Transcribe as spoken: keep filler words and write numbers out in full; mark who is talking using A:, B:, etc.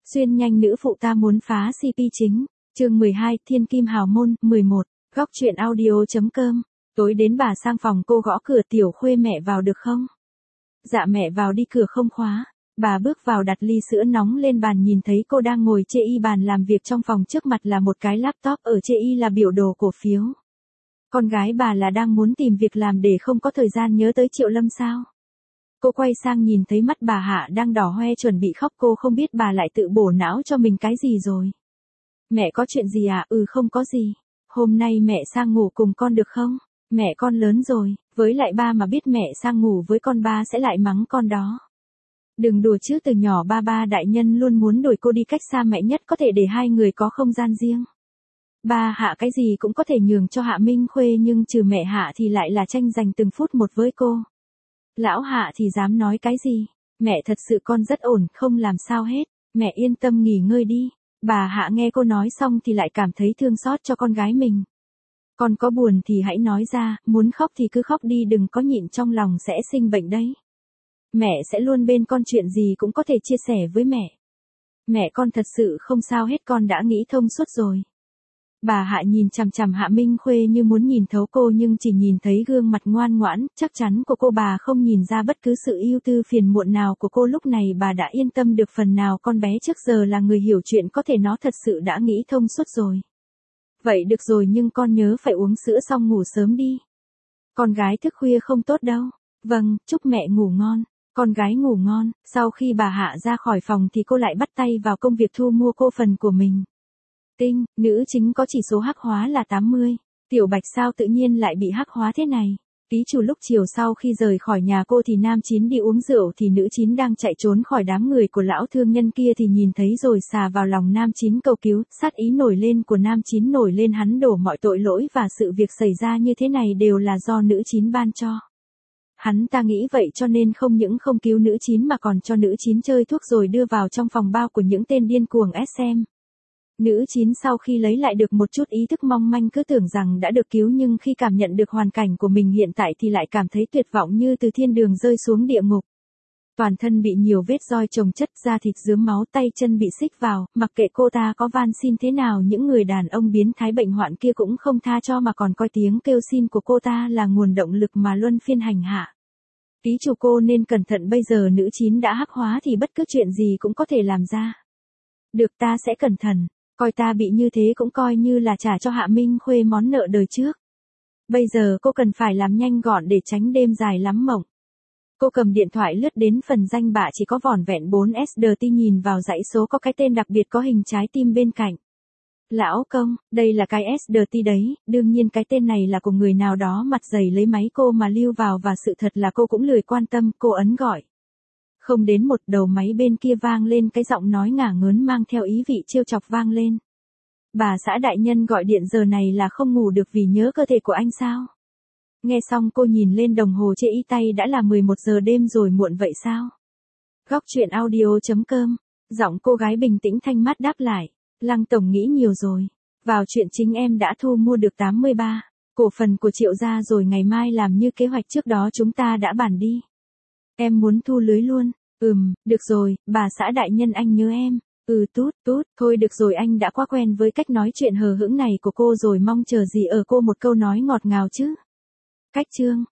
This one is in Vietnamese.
A: Xuyên nhanh nữ phụ ta muốn phá xê pê chính. Chương mười hai, Thiên Kim Hào Môn. Mười một. Góc truyện audio.com. Tối đến bà sang phòng cô gõ cửa, Tiểu Khuê mẹ vào được không? Dạ mẹ vào đi, cửa không khóa. Bà bước vào đặt ly sữa nóng lên bàn, nhìn thấy cô đang ngồi chê y bàn làm việc trong phòng, trước mặt là một cái laptop, ở chê y là biểu đồ cổ phiếu. Con gái bà là đang muốn tìm việc làm để không có thời gian nhớ tới Triệu Lâm sao? Cô quay sang nhìn thấy mắt bà Hạ đang đỏ hoe chuẩn bị khóc, cô không biết bà lại tự bổ não cho mình cái gì rồi. Mẹ có chuyện gì à? Ừ không có gì. Hôm nay mẹ sang ngủ cùng con được không? Mẹ con lớn rồi, với lại ba mà biết mẹ sang ngủ với con ba sẽ lại mắng con đó. Đừng đùa chứ, từ nhỏ ba ba đại nhân luôn muốn đuổi cô đi cách xa mẹ nhất có thể để hai người có không gian riêng. Ba Hạ cái gì cũng có thể nhường cho Hạ Minh Khuê, nhưng trừ mẹ Hạ thì lại là tranh giành từng phút một với cô. Lão Hạ thì dám nói cái gì? Mẹ thật sự con rất ổn, không làm sao hết. Mẹ yên tâm nghỉ ngơi đi. Bà Hạ nghe cô nói xong thì lại cảm thấy thương xót cho con gái mình. Con có buồn thì hãy nói ra, muốn khóc thì cứ khóc đi, đừng có nhịn trong lòng sẽ sinh bệnh đấy. Mẹ sẽ luôn bên con, chuyện gì cũng có thể chia sẻ với mẹ. Mẹ con thật sự không sao hết, con đã nghĩ thông suốt rồi. Bà Hạ nhìn chằm chằm Hạ Minh Khuê như muốn nhìn thấu cô, nhưng chỉ nhìn thấy gương mặt ngoan ngoãn, chắc chắn của cô, bà không nhìn ra bất cứ sự ưu tư phiền muộn nào của cô. Lúc này bà đã yên tâm được phần nào, con bé trước giờ là người hiểu chuyện, có thể nó thật sự đã nghĩ thông suốt rồi. Vậy được rồi, nhưng con nhớ phải uống sữa xong ngủ sớm đi. Con gái thức khuya không tốt đâu. Vâng, chúc mẹ ngủ ngon. Con gái ngủ ngon. Sau khi bà Hạ ra khỏi phòng thì cô lại bắt tay vào công việc thu mua cô phần của mình. Tinh, nữ chính có chỉ số hắc hóa là tám mươi. Tiểu Bạch sao tự nhiên lại bị hắc hóa thế này? Ký chủ lúc chiều sau khi rời khỏi nhà cô thì nam chín đi uống rượu, thì nữ chín đang chạy trốn khỏi đám người của lão thương nhân kia thì nhìn thấy rồi xà vào lòng nam chín cầu cứu. Sát ý nổi lên của nam chín nổi lên, hắn đổ mọi tội lỗi và sự việc xảy ra như thế này đều là do nữ chín ban cho. Hắn ta nghĩ vậy cho nên không những không cứu nữ chín mà còn cho nữ chín chơi thuốc rồi đưa vào trong phòng bao của những tên điên cuồng ét em. Nữ chín sau khi lấy lại được một chút ý thức mong manh cứ tưởng rằng đã được cứu, nhưng khi cảm nhận được hoàn cảnh của mình hiện tại thì lại cảm thấy tuyệt vọng, như từ thiên đường rơi xuống địa ngục. Toàn thân bị nhiều vết roi chồng chất, da thịt rướm máu, tay chân bị xích vào, mặc kệ cô ta có van xin thế nào, những người đàn ông biến thái bệnh hoạn kia cũng không tha cho mà còn coi tiếng kêu xin của cô ta là nguồn động lực mà luân phiên hành hạ. Ký chủ cô nên cẩn thận, bây giờ nữ chín đã hắc hóa thì bất cứ chuyện gì cũng có thể làm ra. Được, ta sẽ cẩn thận. Coi ta bị như thế cũng coi như là trả cho Hạ Minh Khuê món nợ đời trước. Bây giờ cô cần phải làm nhanh gọn để tránh đêm dài lắm mộng. Cô cầm điện thoại lướt đến phần danh bạ chỉ có vỏn vẹn bốn ét đê tê, nhìn vào dãy số có cái tên đặc biệt có hình trái tim bên cạnh. Lão công, đây là cái ét đê tê đấy, đương nhiên cái tên này là của người nào đó mặt dày lấy máy cô mà lưu vào, và sự thật là cô cũng lười quan tâm. Cô ấn gọi. Không đến một đầu máy bên kia vang lên cái giọng nói ngả ngớn mang theo ý vị trêu chọc vang lên. Bà xã đại nhân gọi điện giờ này là không ngủ được vì nhớ cơ thể của anh sao? Nghe xong cô nhìn lên đồng hồ chê y tay, đã là mười một giờ đêm rồi, muộn vậy sao? Góc truyện audio.com. Giọng cô gái bình tĩnh thanh mát đáp lại. Lăng tổng nghĩ nhiều rồi. Vào chuyện chính, em đã thu mua được tám mươi ba cổ phần của Triệu gia rồi, ngày mai làm như kế hoạch trước đó chúng ta đã bàn đi. Em muốn thu lưới luôn. Ừm, được rồi, bà xã đại nhân anh nhớ em. Ừ tút tút, thôi được rồi, anh đã quá quen với cách nói chuyện hờ hững này của cô rồi, mong chờ gì ở cô một câu nói ngọt ngào chứ. Cách chương.